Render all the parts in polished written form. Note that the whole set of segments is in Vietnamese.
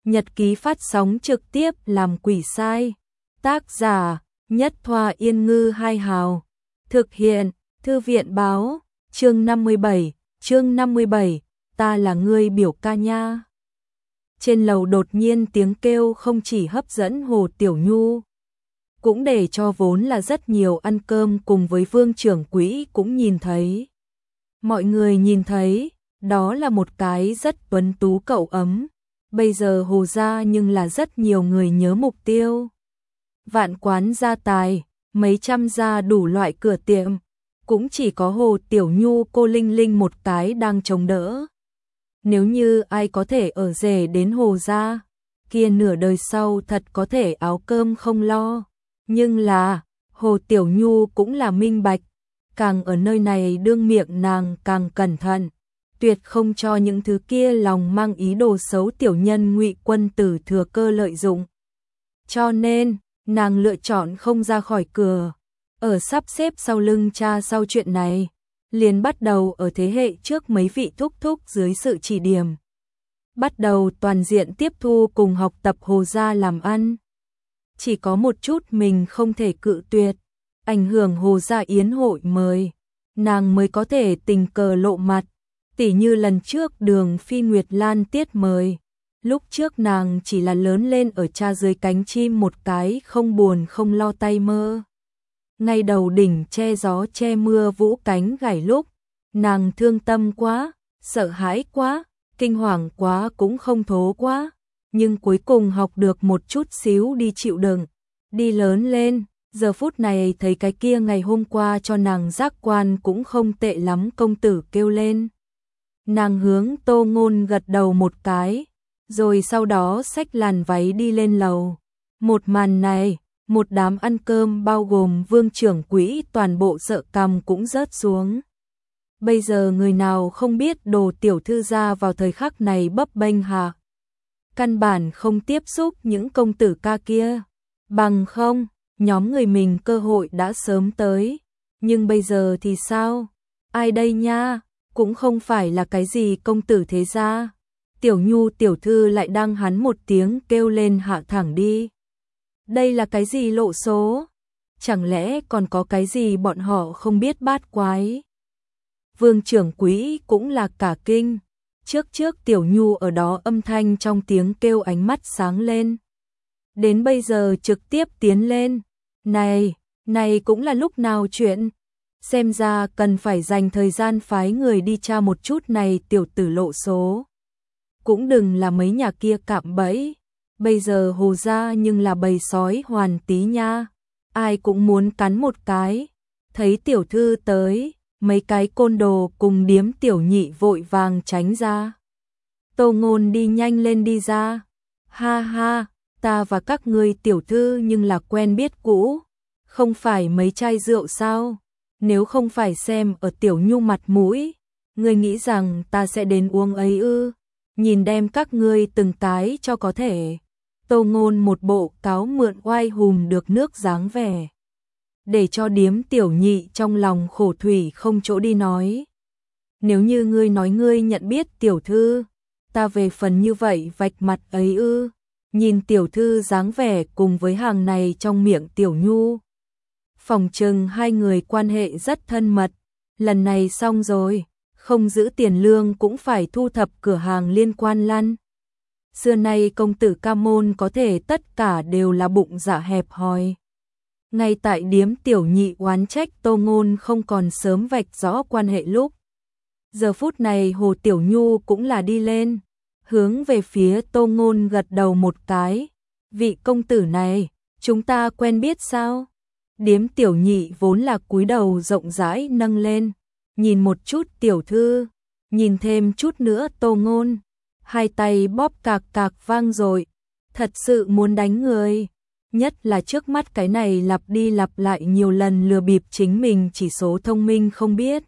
Nhật ký phát sóng trực tiếp làm quỷ sai. Tác giả: Nhất Thoa Yên Ngư Hai Hào. Thực hiện: Thư viện báo. Chương 57, ta là ngươi biểu ca nha. Trên lầu đột nhiên tiếng kêu không chỉ hấp dẫn Hồ Tiểu Nhu, cũng để cho vốn là rất nhiều ăn cơm cùng với Vương trưởng quỹ cũng nhìn thấy. Mọi người nhìn thấy, đó là một cái rất tuấn tú cậu ấm. Bây giờ Hồ gia nhưng là rất nhiều người nhớ mục tiêu. Vạn quán gia tài, mấy trăm gia đủ loại cửa tiệm, cũng chỉ có Hồ Tiểu Nhu cô Linh Linh một cái đang chống đỡ. Nếu như ai có thể ở rể đến Hồ gia, kia nửa đời sau thật có thể áo cơm không lo. Nhưng là, Hồ Tiểu Nhu cũng là minh bạch, càng ở nơi này đương miệng nàng càng cẩn thận, tuyệt không cho những thứ kia lòng mang ý đồ xấu tiểu nhân Ngụy Quân Tử thừa cơ lợi dụng. Cho nên, nàng lựa chọn không ra khỏi cửa, ở sắp xếp sau lưng cha sau chuyện này, liền bắt đầu ở thế hệ trước mấy vị thúc thúc dưới sự chỉ điểm. Bắt đầu toàn diện tiếp thu cùng học tập Hồ gia làm ăn. Chỉ có một chút mình không thể cự tuyệt, ảnh hưởng Hồ gia yến hội mời, nàng mới có thể tình cờ lộ mặt, tỉ như lần trước Đường Phi Nguyệt Lan tiết mời. Lúc trước nàng chỉ là lớn lên ở cha dưới cánh chim một cái không buồn không lo tay mơ. Ngay đầu đỉnh che gió che mưa vũ cánh gảy lúc, nàng thương tâm quá, sợ hãi quá, kinh hoàng quá cũng không thố quá, nhưng cuối cùng học được một chút xíu đi chịu đựng, đi lớn lên, giờ phút này thấy cái kia ngày hôm qua cho nàng giác quan cũng không tệ lắm công tử kêu lên. Nàng hướng Tô Ngôn gật đầu một cái, rồi sau đó xách làn váy đi lên lầu. Một màn này, một đám ăn cơm bao gồm Vương trưởng quỹ toàn bộ sợ cằm cũng rớt xuống. Bây giờ người nào không biết Đồ tiểu thư gia vào thời khắc này bấp bênh hả? Căn bản không tiếp xúc những công tử ca kia. Bằng không, nhóm người mình cơ hội đã sớm tới. Nhưng bây giờ thì sao? Ai đây nha? Cũng không phải là cái gì công tử thế gia. Tiểu Nhu tiểu thư lại đang hắn một tiếng kêu lên hạ thẳng đi. Đây là cái gì lộ số? Chẳng lẽ còn có cái gì bọn họ không biết bát quái? Vương trưởng quỹ cũng là cả kinh. Trước Tiểu Nhu ở đó âm thanh trong tiếng kêu ánh mắt sáng lên. Đến bây giờ trực tiếp tiến lên. Này cũng là lúc nào chuyện? Xem ra cần phải dành thời gian phái người đi tra một chút này tiểu tử lộ số. Cũng đừng là mấy nhà kia cạm bẫy. Bây giờ Hồ gia nhưng là bầy sói hoàn tí nha. Ai cũng muốn cắn một cái. Thấy tiểu thư tới, mấy cái côn đồ cùng điếm tiểu nhị vội vàng tránh ra. Tô Ngôn đi nhanh lên đi ra. Ha ha, ta và các ngươi tiểu thư nhưng là quen biết cũ. Không phải mấy chai rượu sao? Nếu không phải xem ở Tiểu Nhu mặt mũi, ngươi nghĩ rằng ta sẽ đến uống ấy ư? Nhìn đem các ngươi từng cái cho có thể. Tô Ngôn một bộ cáo mượn oai hùm được nước dáng vẻ, để cho điếm tiểu nhị trong lòng khổ thủy không chỗ đi nói. Nếu như ngươi nói ngươi nhận biết tiểu thư, ta về phần như vậy vạch mặt ấy ư? Nhìn tiểu thư dáng vẻ cùng với hàng này trong miệng Tiểu Nhu, phòng trừng hai người quan hệ rất thân mật. Lần này xong rồi, không giữ tiền lương cũng phải thu thập cửa hàng liên quan lăn. Xưa nay công tử ca môn có thể tất cả đều là bụng dạ hẹp hòi. Ngay tại điếm tiểu nhị oán trách Tô Ngôn không còn sớm vạch rõ quan hệ lúc. Giờ phút này Hồ Tiểu Nhu cũng là đi lên, hướng về phía Tô Ngôn gật đầu một cái. Vị công tử này, chúng ta quen biết sao? Điếm tiểu nhị vốn là cúi đầu rộng rãi nâng lên, nhìn một chút tiểu thư, nhìn thêm chút nữa Tô Ngôn, hai tay bóp cạc cạc vang rồi, thật sự muốn đánh người, nhất là trước mắt cái này lặp đi lặp lại nhiều lần lừa bịp chính mình chỉ số thông minh không biết.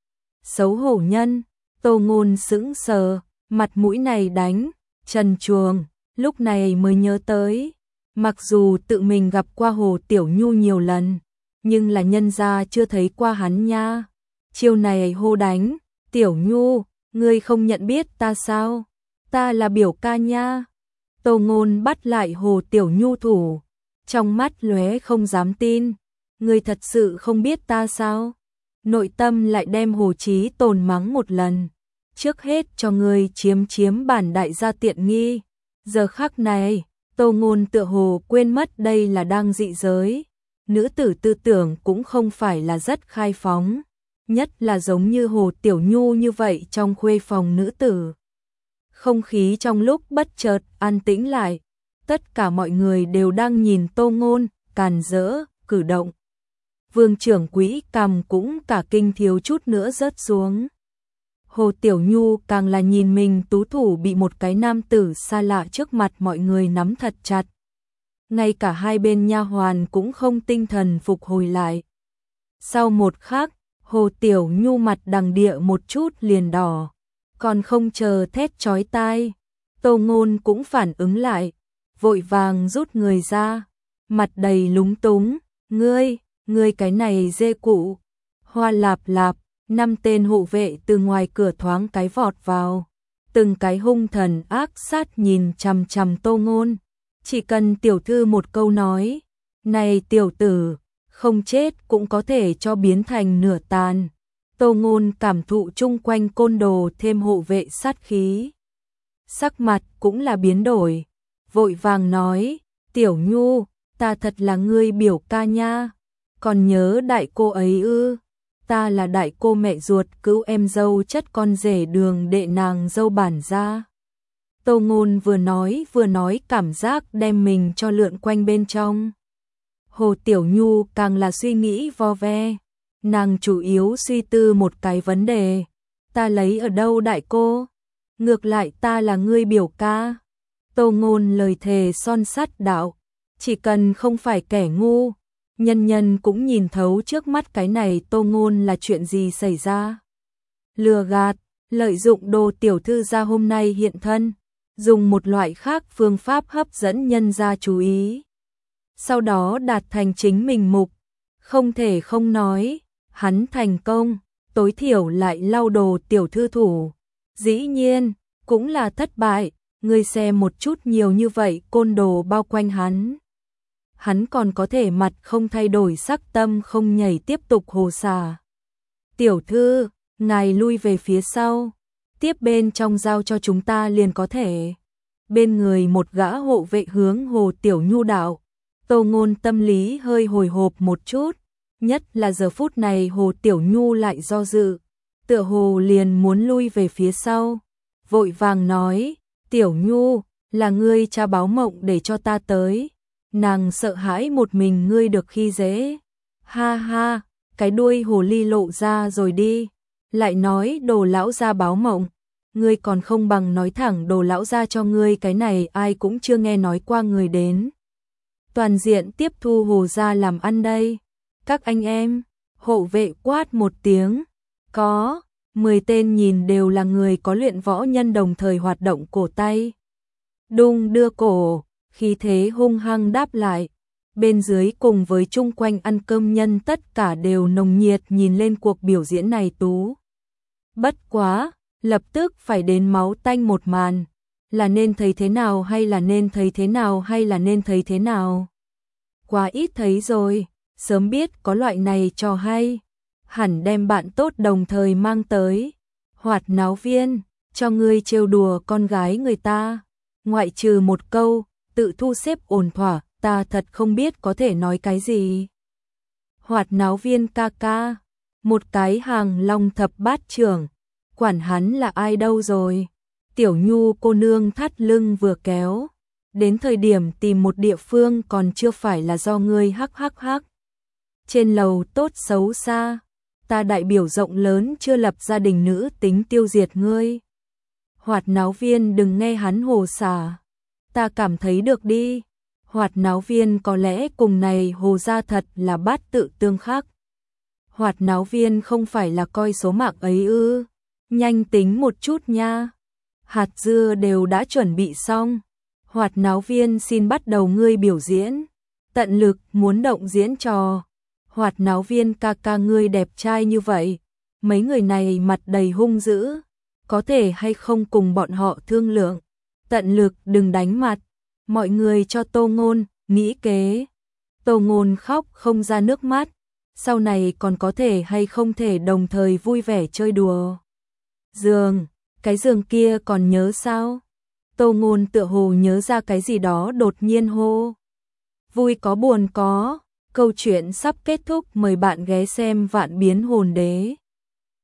Xấu hổ nhân, Tô Ngôn sững sờ, mặt mũi này đánh, trần truồng, lúc này mới nhớ tới. Mặc dù tự mình gặp qua Hồ Tiểu Nhu nhiều lần, nhưng là nhân gia chưa thấy qua hắn nha. Chiêu này hô đánh, Tiểu Nhu, ngươi không nhận biết ta sao? Ta là biểu ca nha. Tô Ngôn bắt lại Hồ Tiểu Nhu thủ, trong mắt lóe không dám tin. Ngươi thật sự không biết ta sao? Nội tâm lại đem Hồ Chí Tồn mắng một lần. Trước hết cho ngươi chiếm bản đại gia tiện nghi. Giờ khắc này, Tô Ngôn tựa hồ quên mất đây là đang dị giới. Nữ tử tư tưởng cũng không phải là rất khai phóng. Nhất là giống như Hồ Tiểu Nhu như vậy trong khuê phòng nữ tử. Không khí trong lúc bất chợt an tĩnh lại. Tất cả mọi người đều đang nhìn Tô Ngôn, càn rỡ, cử động. Vương trưởng quỹ cằm cũng cả kinh thiếu chút nữa rớt xuống. Hồ Tiểu Nhu càng là nhìn mình tú thủ bị một cái nam tử xa lạ trước mặt mọi người nắm thật chặt. Ngay cả hai bên nha hoàn cũng không tinh thần phục hồi lại. Sau một khắc, Hồ Tiểu Nhu mặt đằng địa một chút liền đỏ, còn không chờ thét chói tai. Tô Ngôn cũng phản ứng lại, vội vàng rút người ra, mặt đầy lúng túng, ngươi cái này dê cụ. Hoa lạp lạp, 5 tên hộ vệ từ ngoài cửa thoáng cái vọt vào, từng cái hung thần ác sát nhìn chằm chằm Tô Ngôn. Chỉ cần tiểu thư một câu nói, này tiểu tử, không chết cũng có thể cho biến thành nửa tàn. Tô Ngôn cảm thụ chung quanh côn đồ thêm hộ vệ sát khí. Sắc mặt cũng là biến đổi, vội vàng nói, Tiểu Nhu, ta thật là ngươi biểu ca nha, còn nhớ đại cô ấy ư? Ta là đại cô mẹ ruột cứu em dâu chất con rể Đường đệ nàng dâu bản gia. Tô Ngôn vừa nói cảm giác đem mình cho lượn quanh bên trong. Hồ Tiểu Nhu càng là suy nghĩ vo ve, nàng chủ yếu suy tư một cái vấn đề, ta lấy ở đâu đại cô? Ngược lại ta là ngươi biểu ca. Tô Ngôn lời thề son sắt đạo, chỉ cần không phải kẻ ngu, nhân nhân cũng nhìn thấu trước mắt cái này Tô Ngôn là chuyện gì xảy ra. Lừa gạt, lợi dụng đồ tiểu thư gia hôm nay hiện thân, dùng một loại khác phương pháp hấp dẫn nhân gia chú ý. Sau đó đạt thành chính mình mục, không thể không nói, hắn thành công, tối thiểu lại lau đồ tiểu thư thủ. Dĩ nhiên, cũng là thất bại, ngươi xem một chút nhiều như vậy côn đồ bao quanh hắn. Hắn còn có thể mặt không thay đổi sắc tâm không nhảy tiếp tục hồ xà. Tiểu thư, ngài lui về phía sau, tiếp bên trong giao cho chúng ta liền có thể. Bên người một gã hộ vệ hướng Hồ Tiểu Nhu đạo. Tô Ngôn tâm lý hơi hồi hộp một chút, nhất là giờ phút này Hồ Tiểu Nhu lại do dự, tựa hồ liền muốn lui về phía sau, vội vàng nói, Tiểu Nhu, là ngươi cha báo mộng để cho ta tới, nàng sợ hãi một mình ngươi được khi dễ. Ha ha, cái đuôi hồ ly lộ ra rồi đi, lại nói đồ lão gia báo mộng, ngươi còn không bằng nói thẳng đồ lão gia cho ngươi, cái này ai cũng chưa nghe nói qua người đến. Toàn diện tiếp thu Hồ gia làm ăn đây. Các anh em, hộ vệ quát một tiếng, có 10 tên nhìn đều là người có luyện võ nhân đồng thời hoạt động cổ tay. Đung đưa cổ, khí thế hung hăng đáp lại. Bên dưới cùng với chung quanh ăn cơm nhân tất cả đều nồng nhiệt nhìn lên cuộc biểu diễn này tú. Bất quá, lập tức phải đến máu tanh một màn. Là nên thấy thế nào hay là nên thấy thế nào hay là nên thấy thế nào? Quá ít thấy rồi, sớm biết có loại này trò hay, hẳn đem bạn tốt đồng thời mang tới. Hoạt náo viên, cho ngươi trêu đùa con gái người ta, ngoại trừ một câu, tự thu xếp ổn thỏa, ta thật không biết có thể nói cái gì. Hoạt náo viên ca ca, một cái hàng long thập bát trưởng, quản hắn là ai đâu rồi. Tiểu Nhu cô nương thắt lưng vừa kéo, đến thời điểm tìm một địa phương còn chưa phải là do ngươi hắc hắc hắc. Trên lầu tốt xấu xa, ta đại biểu rộng lớn chưa lập gia đình nữ tính tiêu diệt ngươi. Hoạt náo viên đừng nghe hắn hồ xả, ta cảm thấy được đi. Hoạt náo viên có lẽ cùng này Hồ gia thật là bát tự tương khắc. Hoạt náo viên không phải là coi số mạng ấy ư? Nhanh tính một chút nha. Hạt dưa đều đã chuẩn bị xong. Hoạt náo viên xin bắt đầu ngươi biểu diễn. Tận lực muốn động diễn trò. Hoạt náo viên ca ca ngươi đẹp trai như vậy. Mấy người này mặt đầy hung dữ. Có thể hay không cùng bọn họ thương lượng. Tận lực đừng đánh mặt. mọi người cho Tô Ngôn nghĩ kế. Tô Ngôn khóc không ra nước mắt, sau này còn có thể hay không thể đồng thời vui vẻ chơi đùa. Giường, cái giường kia còn nhớ sao? Tô Ngôn tựa hồ nhớ ra cái gì đó đột nhiên hô. Vui có buồn có, câu chuyện sắp kết thúc, mời bạn ghé xem Vạn Biến Hồn Đế.